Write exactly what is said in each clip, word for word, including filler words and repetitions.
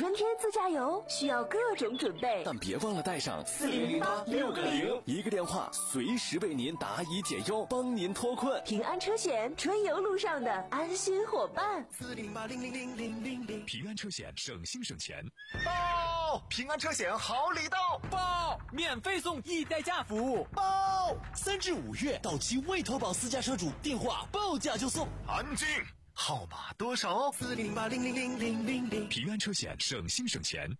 春天自驾游需要各种准备， 但别忘了带上四零零八六个零， 一个电话随时为您答疑解忧，帮您脱困。 平安车险，春游路上的安心伙伴。 四零八零零零零零零， 平安车险，省心省钱。 报！平安车险好礼到！ 报！免费送一代驾服！ 报！三至五月到期未投保私家车主电话报价就送。 安静！号码多少？四零八零零零零零零。 平安车险，省心省钱。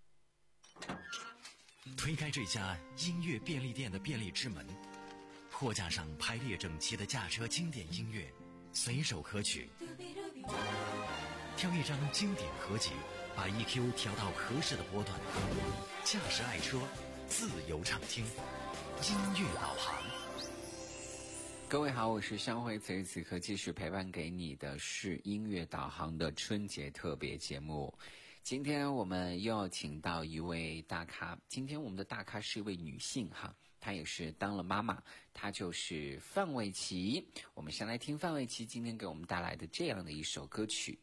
推开这家音乐便利店的便利之门，货架上排列整齐的驾车经典音乐，随手可取。挑一张经典合集，把 E Q 调到合适的波段，驾驶爱车，自由畅听，音乐导航。 各位好，我是香辉，此时此刻继续陪伴给你的是音乐导航的春节特别节目。今天我们又要请到一位大咖，今天我们的大咖是一位女性哈，她也是当了妈妈，她就是范玮琪。我们先来听范玮琪今天给我们带来的这样的一首歌曲。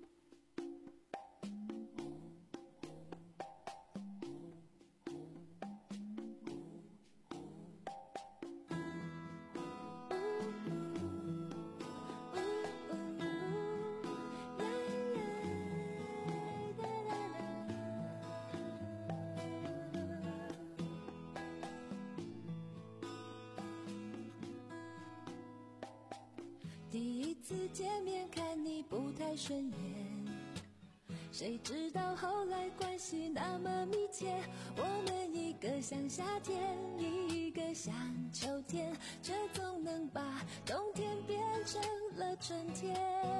第一次见面看你不太顺眼，谁知道后来关系那么密切，我们一个像夏天，一个像秋天，却总能把冬天变成了春天。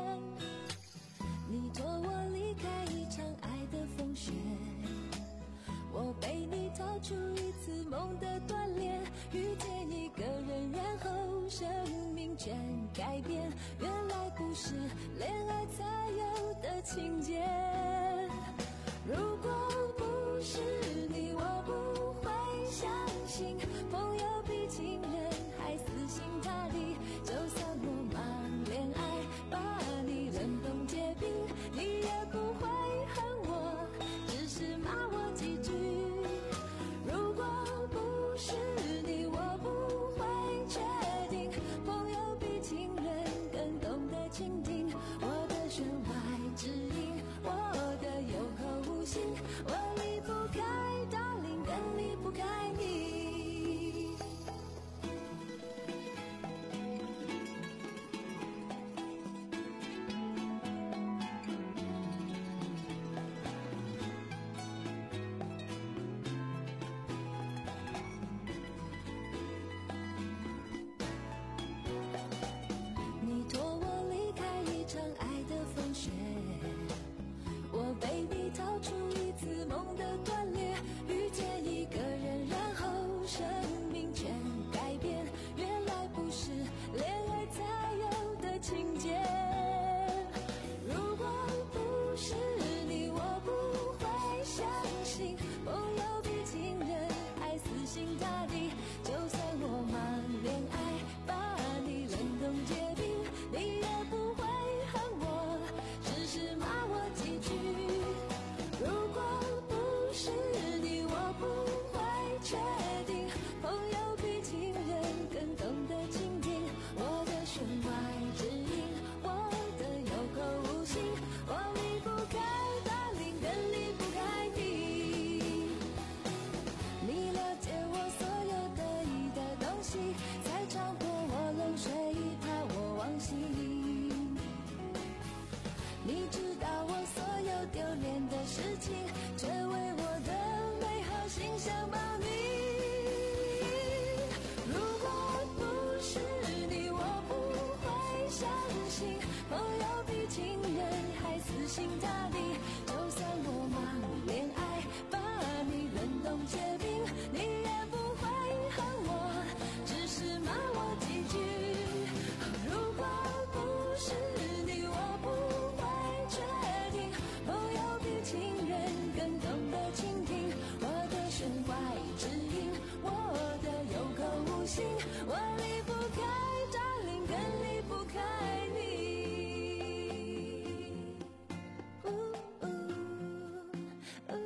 你托我离开一场爱的风雪，我陪你逃出一次梦的锻炼，遇见一个人，然后生命全改变，原来不是恋爱才有的情节。如果不是你，我不会相信朋友比情人还死心塌地，就算我忙恋爱把你冷冻结冰，你也不会恨我，只是骂我几句。如果不是你，我不会确定朋友比情人更懂得倾听我的弦外之音，我的有口无心，我离不开 darling， 更离不开你。你托我离开一场爱的风雪，我陪你逃出一次梦的断裂，遇见一个人，然后生命全改变，原来不是恋爱才有的情节。如果不是你，我不会相信朋友比情人还死心塌地，就算我忙恋爱把你冷冻结冰，你也不会恨我，只是骂我几句。如果不是你，我不会确定朋友比情人更懂得倾听我的弦外之音，我的有口无心，我离不开 darling， 更离不开你。你了解我所有得意的东西，才超过我冷水怕我忘形。你知道我所有丢脸的事情，却为我的美好形象保你。如果不是你，我不会相信朋友比情人还死心塌地，就算我忙恋爱把你冷冻结冰，你也不会恨我，只是骂我几句。如果不是你，我不会确定朋友比情人更懂得倾听我的弦外之音，我的有口无心，我离不开 darling， 更离不开你。呜呜呜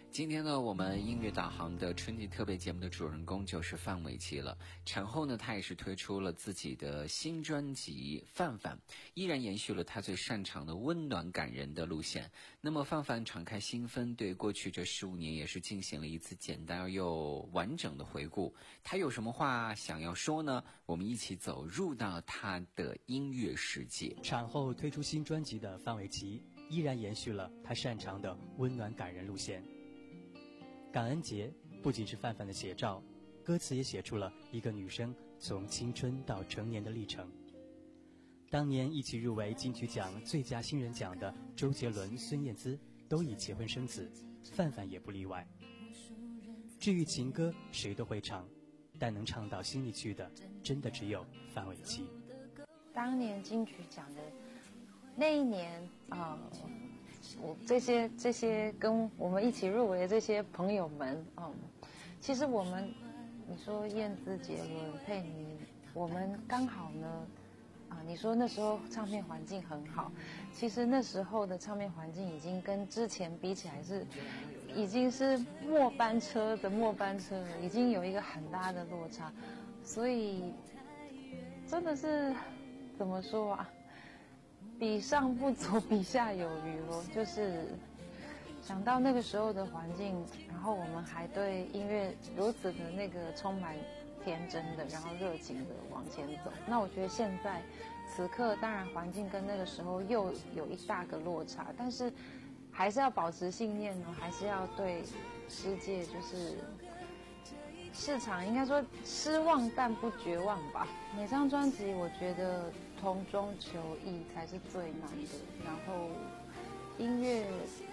今天呢，我们音乐导航的春季特别节目的主人公就是范玮琪了。产后呢，她也是推出了自己的新专辑《范范》，依然延续了她最擅长的温暖感人的路线。那么范范敞开心扉，对过去这十五年也是进行了一次简单而又完整的回顾。她有什么话想要说呢？我们一起走入到她的音乐世界。 产后推出新专辑的范玮琪，依然延续了她擅长的温暖感人路线。感恩节不仅是范范的写照，歌词也写出了一个女生从青春到成年的历程。当年一起入围金曲奖最佳新人奖的周杰伦、孙燕姿都已结婚生子，范范也不例外。至于情歌谁都会唱，但能唱到心里去的真的只有范玮琪。 当年金曲奖的那一年啊、呃我这些这些跟我们一起入围的这些朋友们，嗯，其实我们，你说燕姿、杰伦、佩妮，我们刚好呢，啊，你说那时候唱片环境很好，其实那时候的唱片环境已经跟之前比起来是，已经是末班车的末班车了，已经有一个很大的落差，所以真的是怎么说啊？比上不足，比下有余咯。就是想到那个时候的环境，然后我们还对音乐如此的那个充满天真的，然后热情的往前走。那我觉得现在此刻，当然环境跟那个时候又有一大个落差，但是还是要保持信念呢，还是要对世界就是市场应该说失望但不绝望吧。每张专辑我觉得同中求异才是最难的，然后音乐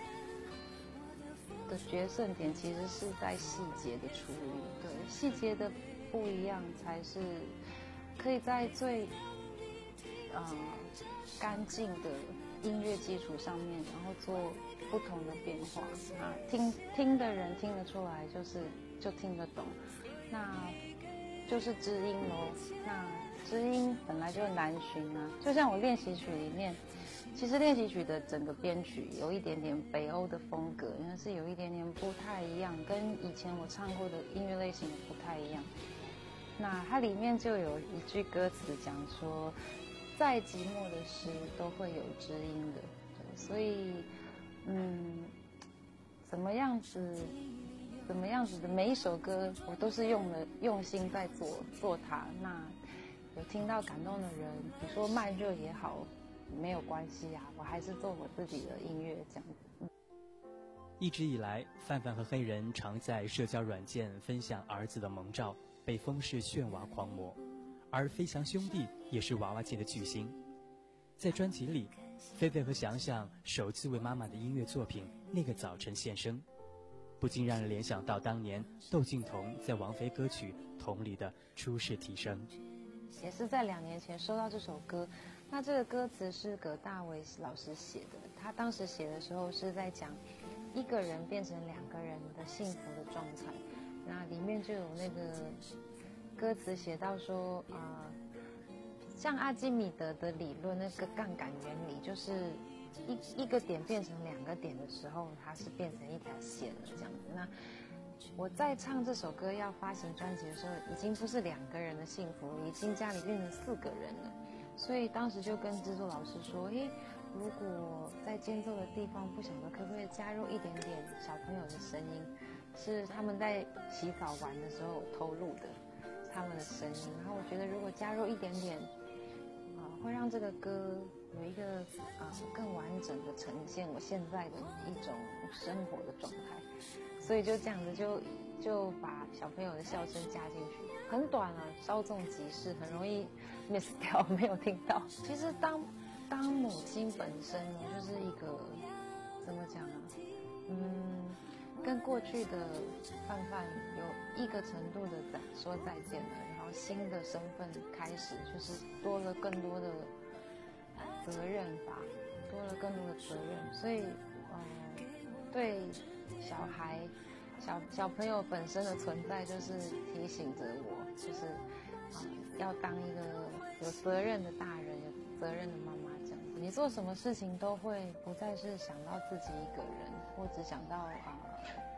的决胜点其实是在细节的处理，对，细节的不一样才是可以在最呃干净的音乐基础上面，然后做不同的变化啊，听听的人听得出来，就是就听得懂，那就是知音咯。那知音本来就难寻啊，就像我练习曲里面，其实练习曲的整个编曲有一点点北欧的风格，因为是有一点点不太一样，跟以前我唱过的音乐类型也不太一样。那它里面就有一句歌词讲说，再寂寞的诗都会有知音的，对，所以嗯，怎么样子怎么样子的每一首歌我都是用了用心在做做它。那有听到感动的人，你说慢热也好，没有关系啊，我还是做我自己的音乐这样子。嗯， 一直以来，范范和黑人常在社交软件分享儿子的萌照，被封是炫娃狂魔，而飞翔兄弟也是娃娃界的巨星。在专辑里，菲菲和翔翔首次为妈妈的音乐作品《那个早晨》献声，不禁让人联想到当年窦靖童在王菲歌曲《同》里的出世提升。 也是在两年前收到这首歌，那这个歌词是葛大为老师写的，他当时写的时候是在讲一个人变成两个人的幸福的状态，那里面就有那个歌词写到说啊、呃，像阿基米德的理论那个杠杆原理，就是一一个点变成两个点的时候，它是变成一条线了这样子。那我在唱这首歌要发行专辑的时候，已经不是两个人的幸福，已经家里变成四个人了。所以当时就跟制作老师说，诶，如果在间奏的地方不晓得可不可以加入一点点小朋友的声音，是他们在洗澡玩的时候偷录的他们的声音，然后我觉得如果加入一点点啊、呃，会让这个歌有一个啊、呃、更完整的呈现我现在的一种生活的状态。所以就这样子就就把小朋友的笑声加进去，很短啊，稍纵即逝，很容易 miss 掉，没有听到。其实当当母亲本身呢，就是一个怎么讲啊？嗯，跟过去的范范有一个程度的再说再见了，然后新的身份开始，就是多了更多的责任吧，多了更多的责任，所以呃，对。小孩、小小朋友本身的存在，就是提醒着我，就是啊、呃，要当一个有责任的大人，有责任的妈妈这样子。你做什么事情都会不再是想到自己一个人，或只想到啊、呃、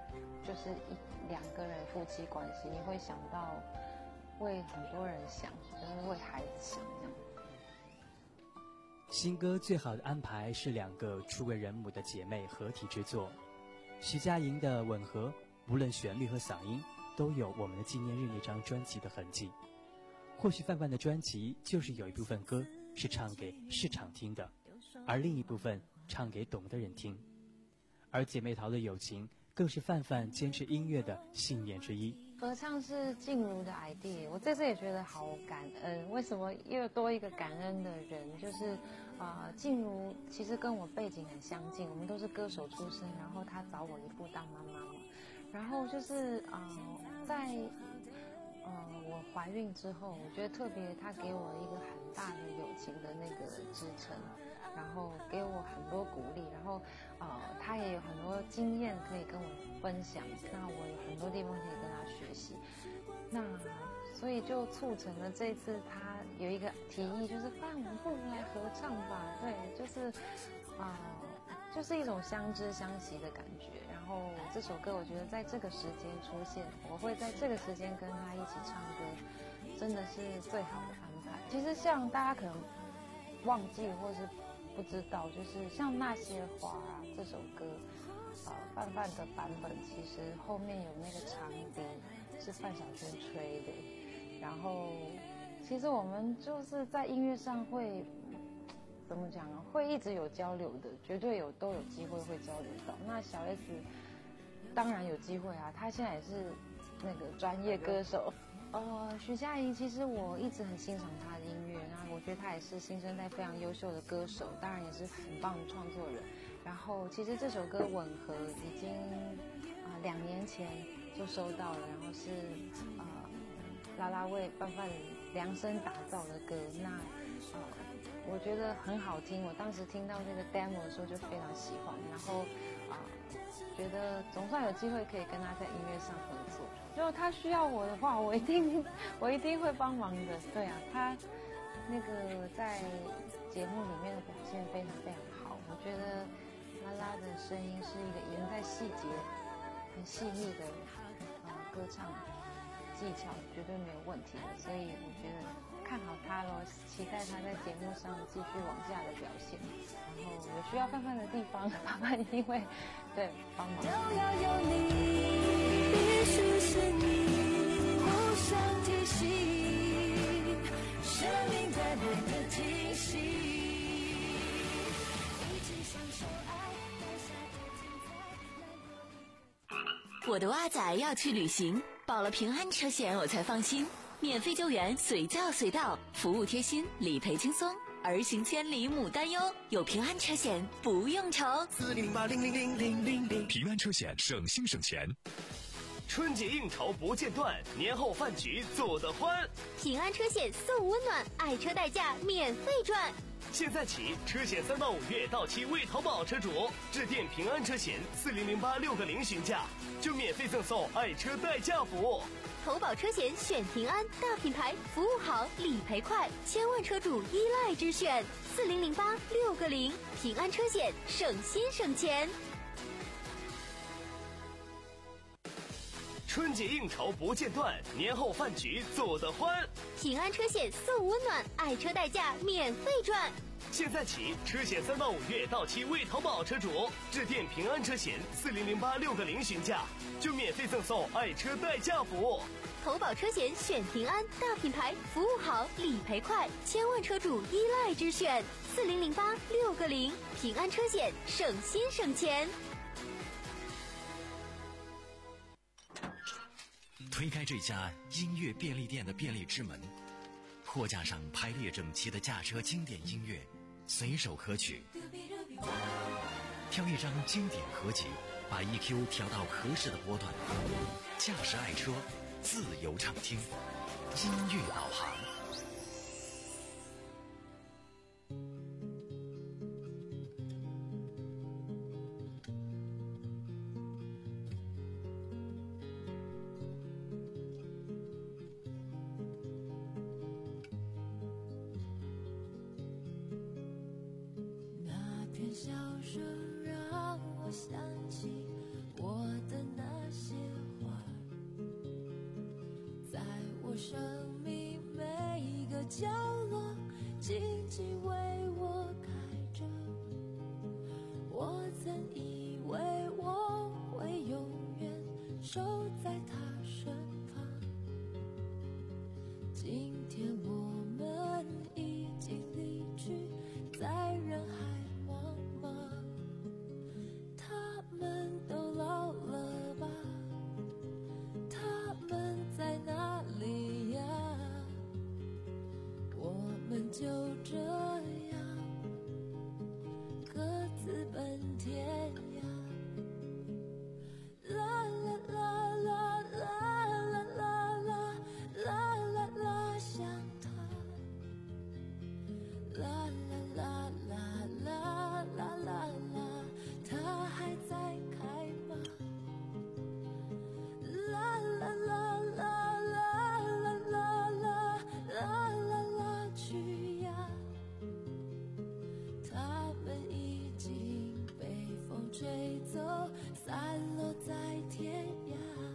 就是一两个人夫妻关系，你会想到为很多人想，就是为孩子想这样。 新歌最好的安排是两个初为人母的姐妹合体之作，徐佳莹的吻合，无论旋律和嗓音，都有我们的纪念日那张专辑的痕迹。或许范范的专辑就是有一部分歌是唱给市场听的，而另一部分唱给懂的人听。而姐妹淘的友情更是范范坚持音乐的信念之一。 合唱是静茹的 idea， 我这次也觉得好感恩。为什么又多一个感恩的人？就是啊、呃，静茹其实跟我背景很相近，我们都是歌手出身，然后她找我一步当妈妈嘛。然后就是啊、呃，在呃我怀孕之后，我觉得特别，她给我一个很大的友情的那个支撑。然后给我很多鼓励，然后，呃，他也有很多经验可以跟我分享，那我有很多地方可以跟他学习，那所以就促成了这次他有一个提议，就是范，我们不如来合唱吧，对，就是，啊、呃，就是一种相知相惜的感觉。然后这首歌我觉得在这个时间出现，我会在这个时间跟他一起唱歌，真的是最好的安排。其实像大家可能忘记或是不知道，就是像那些花啊这首歌，呃，范范的版本其实后面有那个长笛是范晓萱吹的，然后其实我们就是在音乐上会怎么讲啊，会一直有交流的，绝对有都有机会会交流到。那小 S 当然有机会啊，她现在也是那个专业歌手。呃，徐佳莹其实我一直很欣赏她的音乐，那我觉得她也是新生代非常优秀的歌手，当然也是很棒的创作人。然后其实这首歌《吻合》已经啊、呃、两年前就收到了，然后是呃拉拉为范范量身打造的歌，那呃我觉得很好听。我当时听到这个 demo 的时候就非常喜欢，然后啊、呃、觉得总算有机会可以跟他在音乐上合作。如果他需要我的话，我一定我一定会帮忙的。对啊，他那个在节目里面的表现非常非常好，我觉得拉拉的声音是一个赢在细节、很细腻的呃歌唱技巧，绝对没有问题的。所以我觉得看好他咯，期待他在节目上继续往下的表现。然后有需要范范的地方，范范一定会对帮忙。 都要有你。必须是你，互相提醒，生命带来的惊喜，一起享受爱，留下的精彩。 我的蛙仔要去旅行，保了平安车险我才放心，免费救援，随叫随到，服务贴心，理赔轻松，儿行千里母担忧，有平安车险不用愁。 四零零八零零零零零零， 平安车险省心省钱。 春节应酬不间断，年后饭局做得欢。 平安车险送温暖，爱车代驾免费赚。 现在起，车险三到五月到期未投保车主，致电平安车险四零零八六个零询价，就免费赠送爱车代驾服务。 投保车险选平安，大品牌，服务好，理赔快，千万车主依赖之选。四零零八六个零，平安车险省心省钱。 春节应酬不间断，年后饭局做得欢。 平安车险送温暖，爱车代驾免费赚。 现在起，车险三到五月到期未投保车主，致电平安车险四零零八六个零询价，就免费赠送爱车代驾服务。 投保车险选平安，大品牌，服务好，理赔快，千万车主依赖之选。四零零八六个零，平安车险省心省钱。 推开这家音乐便利店的便利之门，货架上排列整齐的驾车经典音乐，随手可取。挑一张经典合集，把 E Q 调到合适的波段，驾驶爱车，自由畅听，音乐导航。 笑声让我想起我的那些生命每个角落静静为我开着，我曾以为我会永远守在他身旁，今天我们已经离去，在人海茫茫，他们都老了吧？他们在哪里呀？我们就这样各自奔天涯。啦啦啦啦啦啦啦啦啦啦啦，想他。啦啦啦啦啦啦啦啦，他还在开吗？啦啦啦啦啦啦啦啦啦啦啦，去呀！他们已经被风吹走，散落在天涯。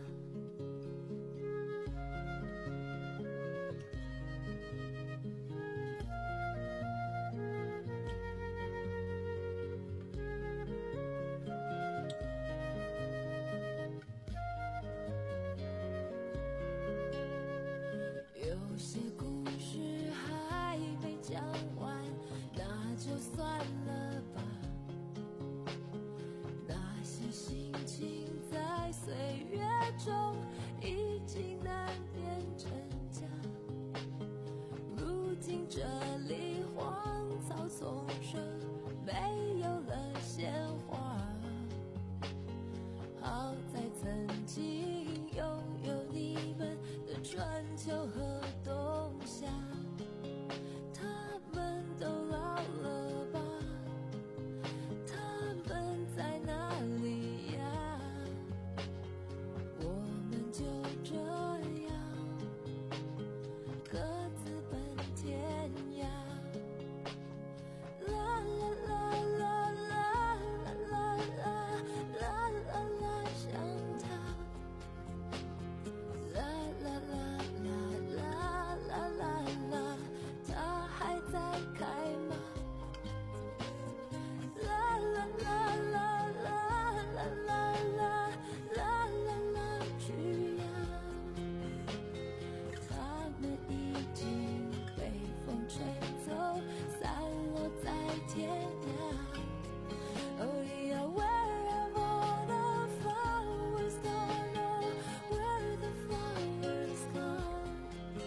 有些故事还没讲完，那就算了吧。那些心情在岁月中已经难辨真假，如今这里荒草丛生，没有了鲜花。好在曾经拥有你们的春秋和冬夏，他们都老了吧？他们在哪里呀？我们就这样各自奔天涯。啦啦啦啦啦啦啦啦啦啦，想他。啦啦啦啦啦啦啦啦，他还在开吗？啦啦啦啦啦啦啦啦啦啦啦，去呀！他们已经被风吹走，散落在天涯。Oh yeah, where have all the flowers gone? Oh, where the flowers gone?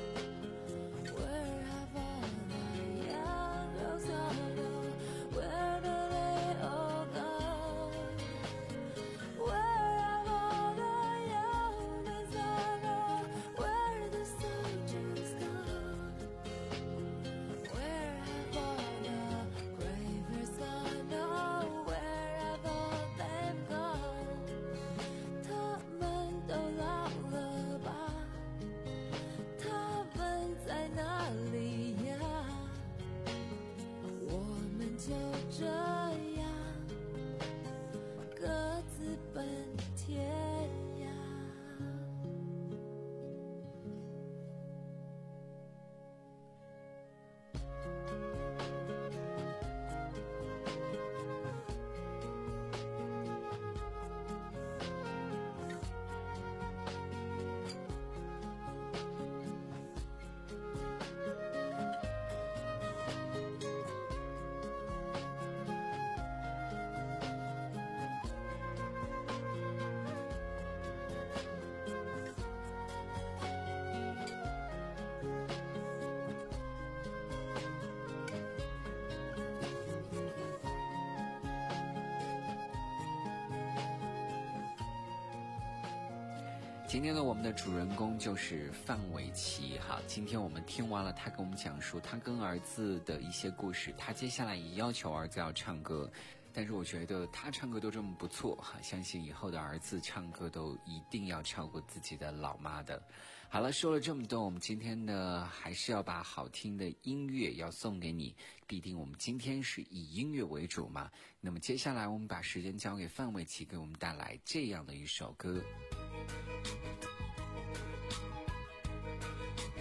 Where have all the young girls gone? Oh, where do they all go? Where have all the young men gone? Oh, where the soldiers gone? Where have all the bravers gone? Oh, where have all them gone? 他们都老了吧？他们在哪里呀？我们就这样各自奔天涯。 今天呢，我们的主人公就是范玮琪哈。今天我们听完了他跟我们讲述他跟儿子的一些故事，他接下来也要求儿子要唱歌，但是我觉得他唱歌都这么不错哈，相信以后的儿子唱歌都一定要超过自己的老妈的。好了，说了这么多，我们今天呢还是要把好听的音乐要送给你，毕竟我们今天是以音乐为主嘛。那么接下来我们把时间交给范玮琪，给我们带来这样的一首歌。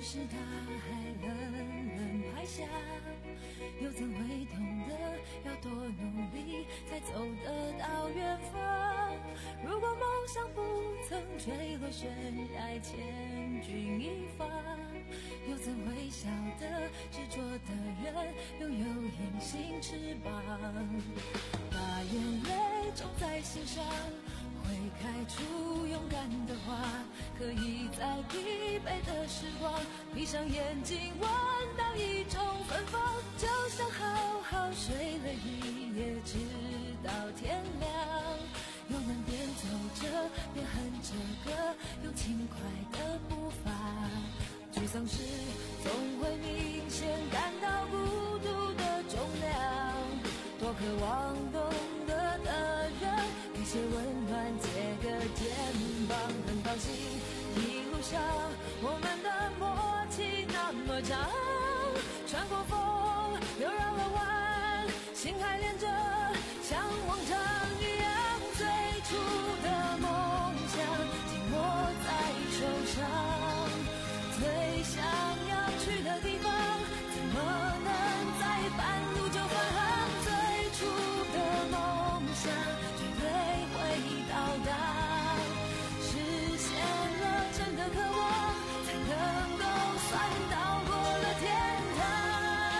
时大海冷冷拍下，又怎会懂得要多努力才走得到远方？如果梦想不曾坠落悬崖，千钧一发，又怎会晓得执着的人拥有隐形翅膀？把眼泪种在心上，会开出勇敢的花，可以在疲惫的时光闭上眼睛闻到一种芬芳，就像好好睡了一夜直到天亮，又能边走着边哼着歌，用轻快的步伐。沮丧时总会明显感到孤独的重量，多渴望懂得的人给些温暖，借个肩膀。很高兴一路上我们的默契那么长，穿过风又绕了弯，心还连着像往常一样，最初的梦想紧握在手上，最想要去的地方怎么能在半路就返航？最初的梦想绝对会到达，实现了真的渴望，才能够算到过了天堂。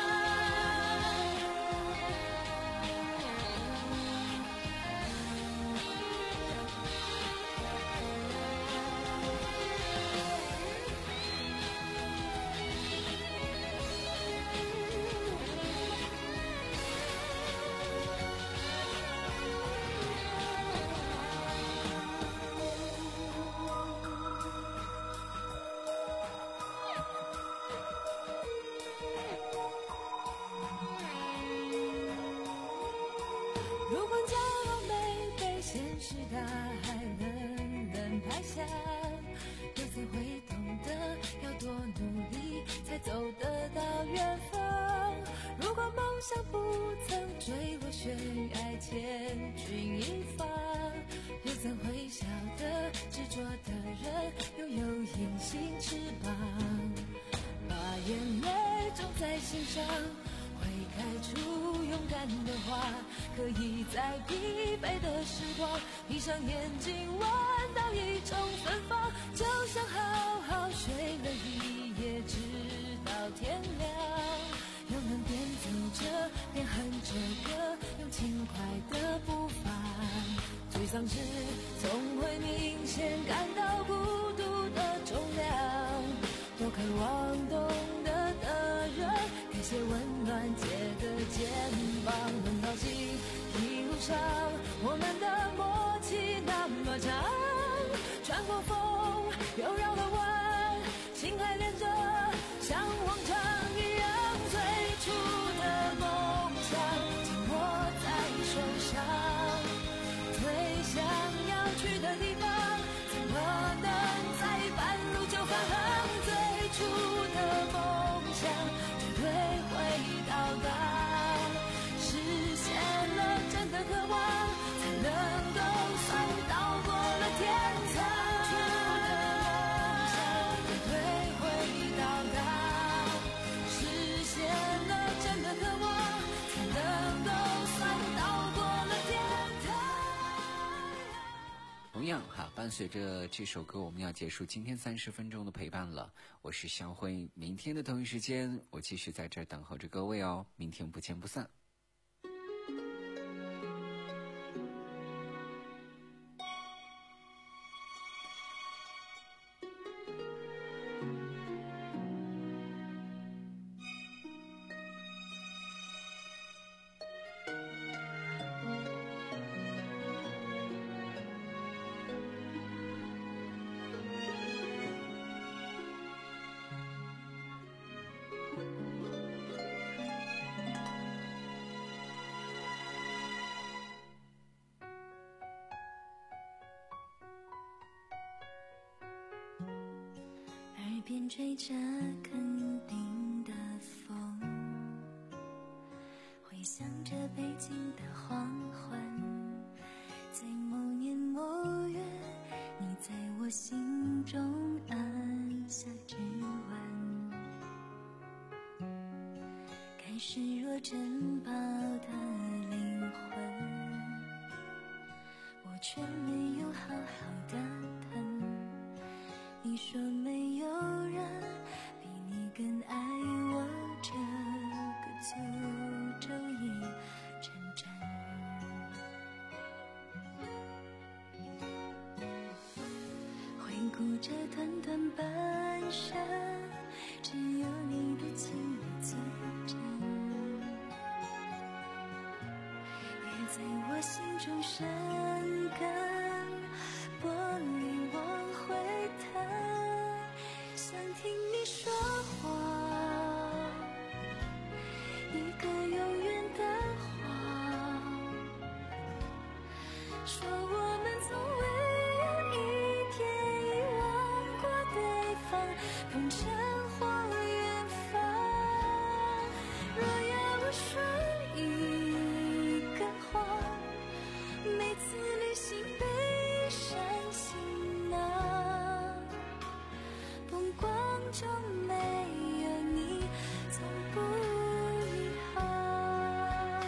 如果骄傲没被现实大海冷冷拍下，又怎会懂得要多努力才走得到远方？如果梦想不曾坠落悬崖，千钧一发，又怎会晓得执着的人拥有隐形翅膀？把眼泪种在心上，会开出勇敢的花，可以在疲惫的时光闭上眼睛闻到一种芬芳，就像好好睡了一夜直到天亮，又能边走着边哼着歌，用轻快的步伐。沮丧时总会明显感到孤独的重量，多渴望懂得的人给些温暖，借个肩膀。很高兴一路上我们的默契那么长，穿过风又绕了弯，心还连着像往常一样，最初的梦想紧握在手上，最想要去的地方怎么能在半路就返航？最初的梦想绝对会到达，实现了真的渴望，才能够算到过了天堂。最初的梦想绝对会到达，实现了真的渴望，才能够算到过了天堂。 同样哈，伴随着这首歌，我们要结束今天三十分钟的陪伴了。我是肖辉，明天的同一时间，我继续在这儿等候着各位哦。明天不见不散。 耳边吹着肯定的风，回想着北京的黄昏，在某年某月，你在我心中按下指纹。 视若珍宝的灵魂，我却没有好好的疼。你说没有人比你更爱我，这个诅咒已成真。回顾这短短半生，只有你的情意最真，也在我心中生根，玻璃往回弹，想听你说话，一个永远的话，说我们从未有一天遗忘过对方，碰成或远方。若要我说一个谎，每次旅行背上行囊，风光中没有你，从不遗憾。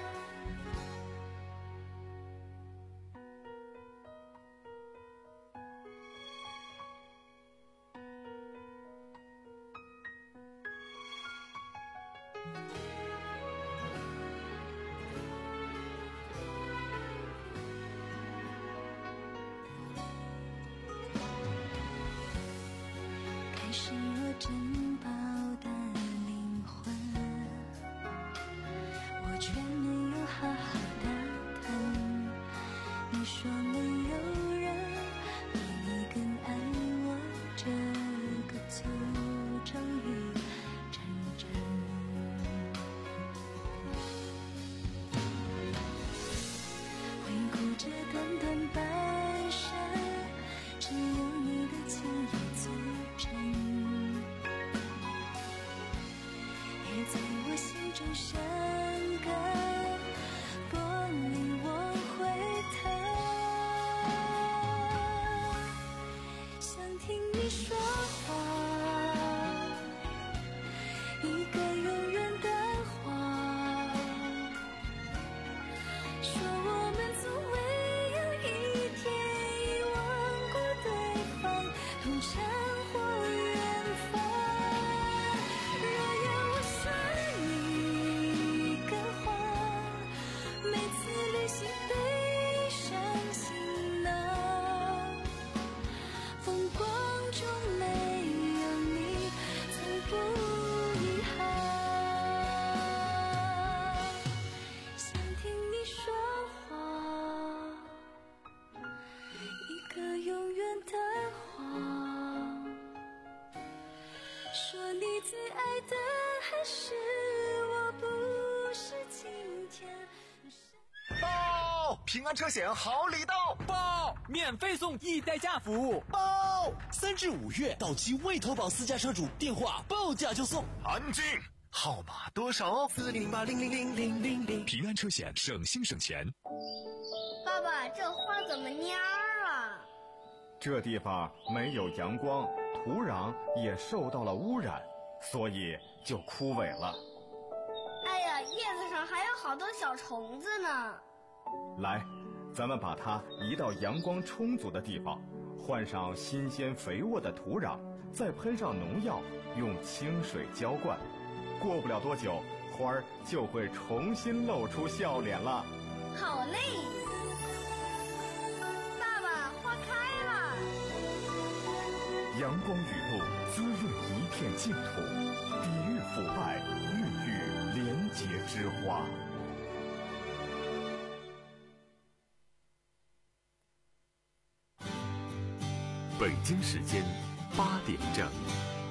开始若珍宝的灵魂，我却没有好好的疼。你说没有人比你更爱我，这个诅咒已成真。回顾这短短半生，只有你的情意最真，也在我心中生根，玻璃往回弹，想听你说话，一个永远的话，说我们从未有一天遗忘过对方，碰成或远方。若要我说一个谎，每次旅行背上行囊，风光中没有你，从不遗憾。想听你说话，一个永远的话，说你最爱的还是我，不是今天。 报！平安车险好礼到！ 报！免费送易代驾服务！ 报！三至五月到期未投保私家车主电话报价就送。 安静！号码多少？四零零八零零零零零零。 平安车险，省心省钱。 爸爸，这花怎么蔫儿了？ 这地方没有阳光，土壤也受到了污染，所以就枯萎了。 哎呀，叶子上还有好多小虫子呢。 来，咱们把它移到阳光充足的地方，换上新鲜肥沃的土壤，再喷上农药，用清水浇灌。过不了多久，花儿就会重新露出笑脸了。 好嘞！爸爸，花开了！ 阳光雨露滋润一片净土，抵御腐败，孕育廉洁之花。 北京时间八点整。